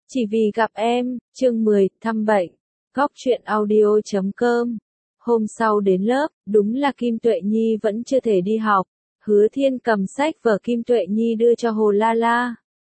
Chỉ vì gặp em, chương 10, thăm bệnh. Góc truyện audio.com. Hôm sau đến lớp, đúng là Kim Tuệ Nhi vẫn chưa thể đi học. Hứa Thiên cầm sách vở Kim Tuệ Nhi đưa cho Hồ La La.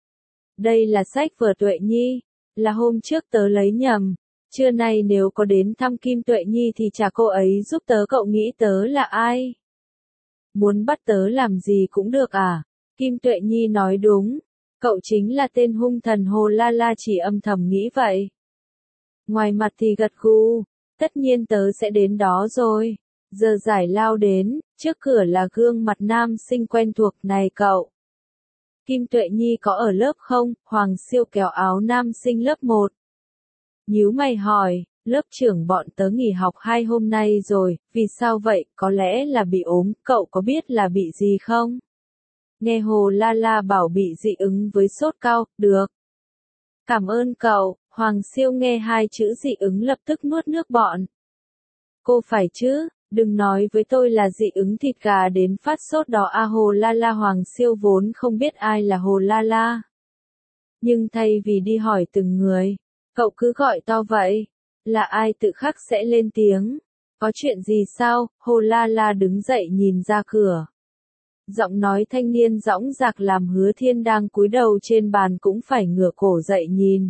Đây là sách vở Tuệ Nhi, là hôm trước tớ lấy nhầm. Trưa nay nếu có đến thăm Kim Tuệ Nhi thì chả cô ấy giúp tớ, cậu nghĩ tớ là ai? Muốn bắt tớ làm gì cũng được à? Kim Tuệ Nhi nói đúng. Cậu chính là tên hung thần. Hồ La La chỉ âm thầm nghĩ vậy. Ngoài mặt thì gật gù, tất nhiên tớ sẽ đến đó rồi. Giờ giải lao đến, trước cửa là gương mặt nam sinh quen thuộc. Này cậu, Kim Tuệ Nhi có ở lớp không? Hoàng Siêu kéo áo nam sinh lớp 1. Nhíu mày hỏi, lớp trưởng bọn tớ nghỉ học 2 hôm nay rồi, vì sao vậy? Có lẽ là bị ốm, cậu có biết là bị gì không? Nghe Hồ La La bảo bị dị ứng với sốt cao, được. Cảm ơn cậu. Hoàng Siêu nghe 2 chữ dị ứng lập tức nuốt nước bọt. Cô phải chứ, đừng nói với tôi là dị ứng thịt gà đến phát sốt đó à. Hồ La La. Hoàng Siêu vốn không biết ai là Hồ La La. Nhưng thay vì đi hỏi từng người, cậu cứ gọi to vậy. Là ai tự khắc sẽ lên tiếng. Có chuyện gì sao? Hồ La La đứng dậy nhìn ra cửa. Giọng nói thanh niên dõng dạc làm Hứa Thiên đang cúi đầu trên bàn cũng phải ngửa cổ dậy nhìn.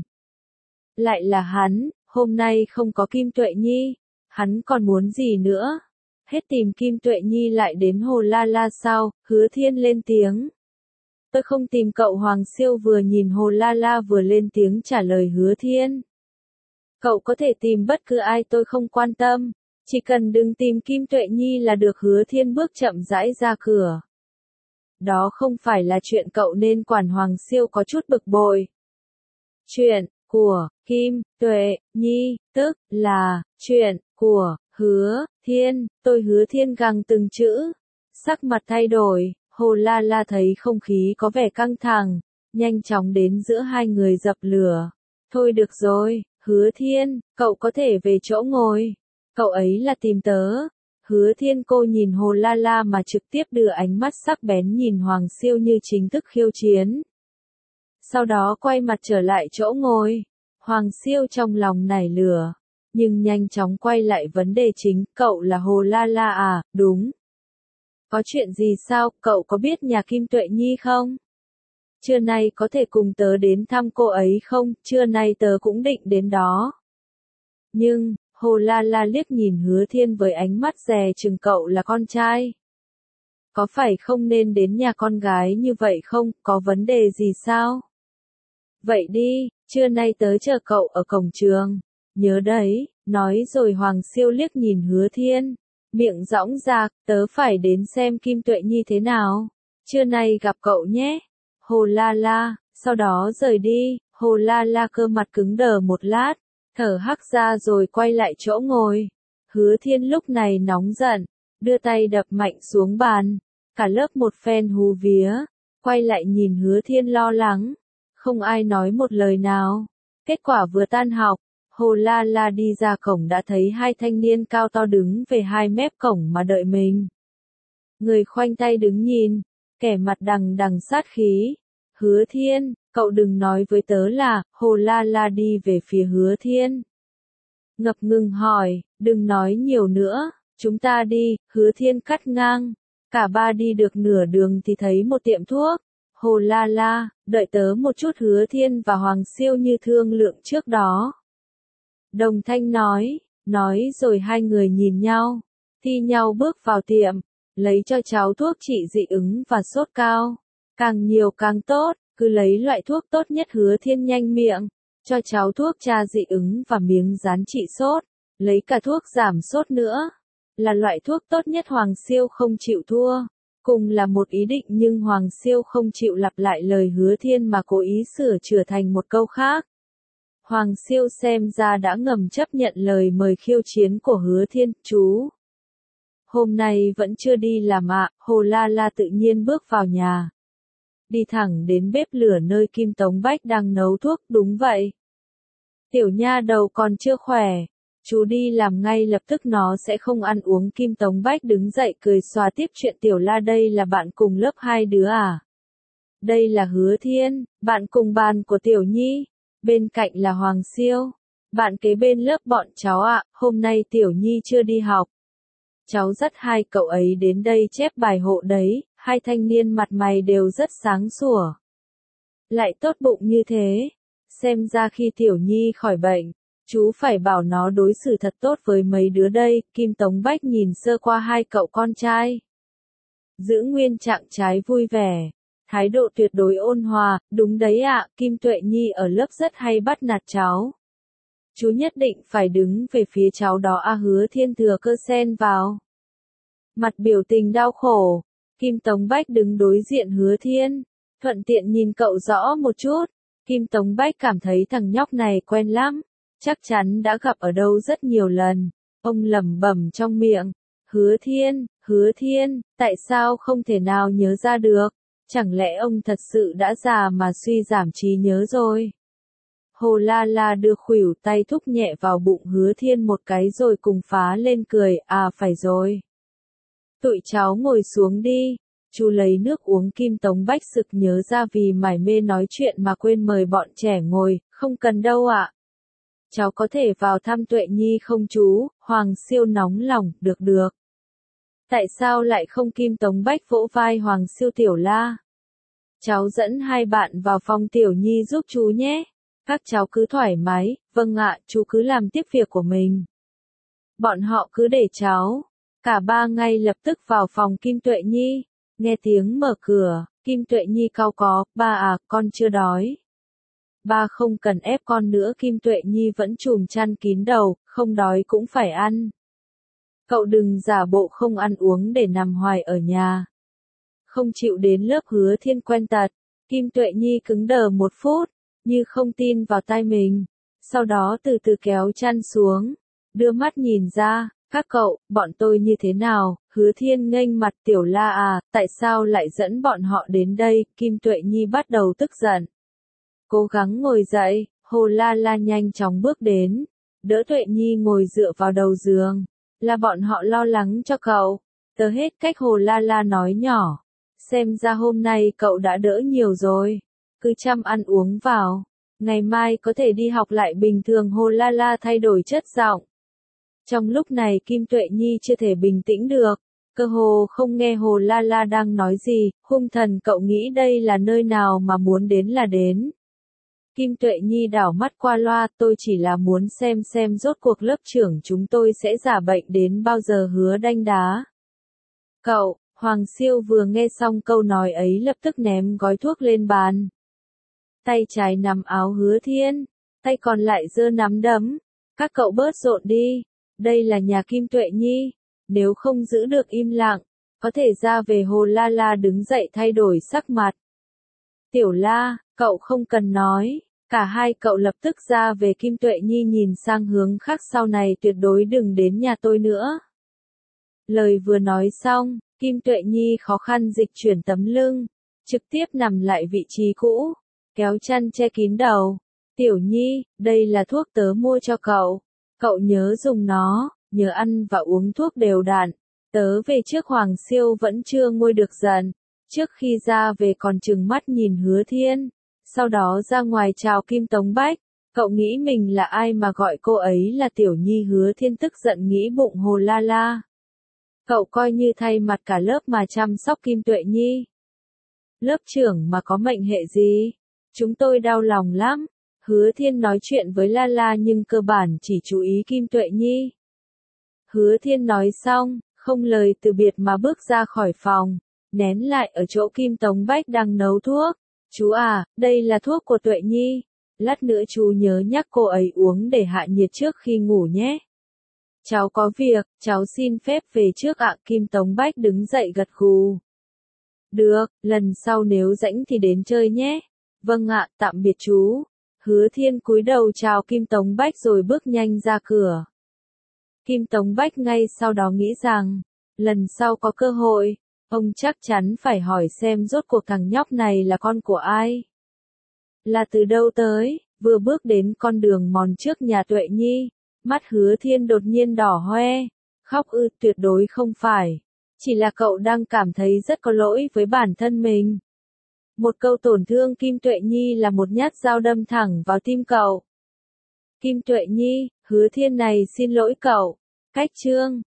Lại là hắn, hôm nay không có Kim Tuệ Nhi, hắn còn muốn gì nữa? Hết tìm Kim Tuệ Nhi lại đến Hồ La La sao? Hứa Thiên lên tiếng. Tôi không tìm cậu. Hoàng Siêu vừa nhìn Hồ La La vừa lên tiếng trả lời Hứa Thiên. Cậu có thể tìm bất cứ ai, tôi không quan tâm, chỉ cần đừng tìm Kim Tuệ Nhi là được. Hứa Thiên bước chậm rãi ra cửa. Đó không phải là chuyện cậu nên quản. Hoàng Siêu có chút bực bội. Chuyện của Kim Tuệ Nhi, tức là chuyện của Hứa Thiên. Tôi. Hứa Thiên gằn từng chữ, sắc mặt thay đổi. Hồ La La thấy không khí có vẻ căng thẳng, nhanh chóng đến giữa hai người dập lửa. Thôi được rồi, Hứa Thiên, cậu có thể về chỗ ngồi. Cậu ấy là tìm tớ. Hứa Thiên. Cô nhìn Hồ La La mà trực tiếp đưa ánh mắt sắc bén nhìn Hoàng Siêu như chính thức khiêu chiến. Sau đó quay mặt trở lại chỗ ngồi. Hoàng Siêu trong lòng nảy lửa, nhưng nhanh chóng quay lại vấn đề chính. Cậu là Hồ La La à? Đúng. Có chuyện gì sao? Cậu có biết nhà Kim Tuệ Nhi không? Trưa nay có thể cùng tớ đến thăm cô ấy không? Trưa nay tớ cũng định đến đó. Nhưng, Hồ La La liếc nhìn Hứa Thiên với ánh mắt dè chừng. Cậu là con trai, có phải không nên đến nhà con gái như vậy không? Có vấn đề gì sao? Vậy đi, trưa nay tớ chờ cậu ở cổng trường. Nhớ đấy. Nói rồi Hoàng Siêu liếc nhìn Hứa Thiên, miệng dõng dạc, tớ phải đến xem Kim Tuệ Nhi thế nào. Trưa nay gặp cậu nhé. Hồ La La. Sau đó rời đi. Hồ La La cơ mặt cứng đờ một lát, thở hắt ra rồi quay lại chỗ ngồi. Hứa Thiên lúc này nóng giận, đưa tay đập mạnh xuống bàn. Cả lớp một phen hú vía, quay lại nhìn Hứa Thiên lo lắng. Không ai nói một lời nào. Kết quả vừa tan học, Hồ La La đi ra cổng đã thấy 2 thanh niên cao to đứng về 2 mép cổng mà đợi mình. Người khoanh tay đứng nhìn, kẻ mặt đằng đằng sát khí. Hứa Thiên, cậu đừng nói với tớ là. Hồ La La đi về phía Hứa Thiên, ngập ngừng hỏi, đừng nói nhiều nữa, chúng ta đi. Hứa Thiên cắt ngang. Cả ba đi được nửa đường thì thấy một tiệm thuốc. Hồ La La, đợi tớ một chút. Hứa Thiên và Hoàng Siêu như thương lượng trước đó, đồng thanh nói rồi hai người nhìn nhau, thi nhau bước vào tiệm, lấy cho cháu thuốc trị dị ứng và sốt cao. Càng nhiều càng tốt, cứ lấy loại thuốc tốt nhất. Hứa Thiên nhanh miệng, cho cháu thuốc tra dị ứng và miếng dán trị sốt, lấy cả thuốc giảm sốt nữa, là loại thuốc tốt nhất. Hoàng Siêu không chịu thua. Cùng là một ý định nhưng Hoàng Siêu không chịu lặp lại lời Hứa Thiên mà cố ý sửa chữa thành một câu khác. Hoàng Siêu xem ra đã ngầm chấp nhận lời mời khiêu chiến của Hứa Thiên. Chú, hôm nay vẫn chưa đi làm ạ? Hồ La La tự nhiên bước vào nhà, đi thẳng đến bếp lửa nơi Kim Tống Bách đang nấu thuốc. Đúng vậy. Tiểu nha đầu còn chưa khỏe, chú đi làm ngay lập tức, nó sẽ không ăn uống. Kim Tống Bách đứng dậy cười xòa tiếp chuyện. Tiểu La đây là bạn cùng lớp 2 đứa à? Đây là Hứa Thiên, bạn cùng bàn của Tiểu Nhi. Bên cạnh là Hoàng Siêu. Bạn kế bên lớp bọn cháu ạ, hôm nay Tiểu Nhi chưa đi học. Cháu dắt hai cậu ấy đến đây chép bài hộ đấy, hai thanh niên mặt mày đều rất sáng sủa. Lại tốt bụng như thế. Xem ra khi Tiểu Nhi khỏi bệnh, chú phải bảo nó đối xử thật tốt với mấy đứa đây. Kim Tống Bách nhìn sơ qua hai cậu con trai. Giữ nguyên trạng trái vui vẻ. Thái độ tuyệt đối ôn hòa, đúng đấy ạ, Kim Tuệ Nhi ở lớp rất hay bắt nạt cháu. Chú nhất định phải đứng về phía cháu đó à, Hứa Thiên thừa cơ xen vào. Mặt biểu tình đau khổ, Kim Tống Bách đứng đối diện Hứa Thiên, thuận tiện nhìn cậu rõ một chút. Kim Tống Bách cảm thấy thằng nhóc này quen lắm, chắc chắn đã gặp ở đâu rất nhiều lần. Ông lẩm bẩm trong miệng, Hứa Thiên, tại sao không thể nào nhớ ra được? Chẳng lẽ ông thật sự đã già mà suy giảm trí nhớ rồi? Hồ La La đưa khuỷu tay thúc nhẹ vào bụng Hứa Thiên một cái rồi cùng phá lên cười, à phải rồi. Tụi cháu ngồi xuống đi, chú lấy nước uống. Kim Tống Bách sực nhớ ra vì mải mê nói chuyện mà quên mời bọn trẻ ngồi, không cần đâu ạ. Cháu có thể vào thăm Tuệ Nhi không chú? Hoàng Siêu nóng lòng, được. Tại sao lại không? Kim Tống Bách vỗ vai Hoàng Siêu. Tiểu La, cháu dẫn hai bạn vào phòng Tiểu Nhi giúp chú nhé. Các cháu cứ thoải mái, vâng ạ, chú cứ làm tiếp việc của mình. Bọn họ cứ để cháu. Cả ba ngay lập tức vào phòng Kim Tuệ Nhi. Nghe tiếng mở cửa, Kim Tuệ Nhi cau có, ba à, con chưa đói. Ba không cần ép con nữa. Kim Tuệ Nhi vẫn trùm chăn kín đầu, không đói cũng phải ăn. Cậu đừng giả bộ không ăn uống để nằm hoài ở nhà. Không chịu đến lớp. Hứa Thiên quen tật. Kim Tuệ Nhi cứng đờ một phút, như không tin vào tai mình. Sau đó từ từ kéo chăn xuống, đưa mắt nhìn ra. Các cậu, bọn tôi như thế nào? Hứa Thiên nghênh mặt. Tiểu La à, tại sao lại dẫn bọn họ đến đây? Kim Tuệ Nhi bắt đầu tức giận. Cố gắng ngồi dậy, Hồ La La nhanh chóng bước đến, đỡ Tuệ Nhi ngồi dựa vào đầu giường. Là bọn họ lo lắng cho cậu. Tớ hết cách. Hồ La La nói nhỏ. Xem ra hôm nay cậu đã đỡ nhiều rồi. Cứ chăm ăn uống vào. Ngày mai có thể đi học lại bình thường. Hồ La La thay đổi chất giọng. Trong lúc này Kim Tuệ Nhi chưa thể bình tĩnh được. Cơ hồ không nghe Hồ La La đang nói gì. Hung thần, cậu nghĩ đây là nơi nào mà muốn đến là đến. Kim Tuệ Nhi đảo mắt qua loa. Tôi chỉ là muốn xem rốt cuộc lớp trưởng chúng tôi sẽ giả bệnh đến bao giờ. Hứa đanh đá. Cậu, Hoàng Siêu vừa nghe xong câu nói ấy lập tức ném gói thuốc lên bàn. Tay trái nắm áo Hứa Thiên, tay còn lại giơ nắm đấm. Các cậu bớt rộn đi, đây là nhà Kim Tuệ Nhi, nếu không giữ được im lặng, có thể ra về. Hồ La La đứng dậy thay đổi sắc mặt. Tiểu La, cậu không cần nói. Cả hai cậu lập tức ra về. Kim Tuệ Nhi nhìn sang hướng khác. Sau này tuyệt đối đừng đến nhà tôi nữa. Lời vừa nói xong, Kim Tuệ Nhi khó khăn dịch chuyển tấm lưng, trực tiếp nằm lại vị trí cũ, kéo chăn che kín đầu. Tiểu Nhi, đây là thuốc tớ mua cho cậu. Cậu nhớ dùng nó, nhớ ăn và uống thuốc đều đặn. Tớ về trước. Hoàng Siêu vẫn chưa nguôi được giận. Trước khi ra về còn trừng mắt nhìn Hứa Thiên. Sau đó ra ngoài chào Kim Tống Bách. Cậu nghĩ mình là ai mà gọi cô ấy là Tiểu Nhi? Hứa Thiên tức giận nghĩ bụng. Hồ La La, cậu coi như thay mặt cả lớp mà chăm sóc Kim Tuệ Nhi. Lớp trưởng mà có mệnh hệ gì? Chúng tôi đau lòng lắm. Hứa Thiên nói chuyện với La La nhưng cơ bản chỉ chú ý Kim Tuệ Nhi. Hứa Thiên nói xong, không lời từ biệt mà bước ra khỏi phòng, nén lại ở chỗ Kim Tống Bách đang nấu thuốc. Chú à, đây là thuốc của Tuệ Nhi. Lát nữa chú nhớ nhắc cô ấy uống để hạ nhiệt trước khi ngủ nhé. Cháu có việc, cháu xin phép về trước ạ. Kim Tống Bách đứng dậy gật gù. Được, lần sau nếu rảnh thì đến chơi nhé. Vâng ạ, tạm biệt chú. Hứa Thiên cúi đầu chào Kim Tống Bách rồi bước nhanh ra cửa. Kim Tống Bách ngay sau đó nghĩ rằng, lần sau có cơ hội, ông chắc chắn phải hỏi xem rốt cuộc thằng nhóc này là con của ai. Là từ đâu tới. Vừa bước đến con đường mòn trước nhà Tuệ Nhi, mắt Hứa Thiên đột nhiên đỏ hoe. Khóc ư? Tuyệt đối không phải. Chỉ là cậu đang cảm thấy rất có lỗi với bản thân mình. Một câu tổn thương Kim Tuệ Nhi là một nhát dao đâm thẳng vào tim cậu. Kim Tuệ Nhi, Hứa Thiên này xin lỗi cậu. Cách chương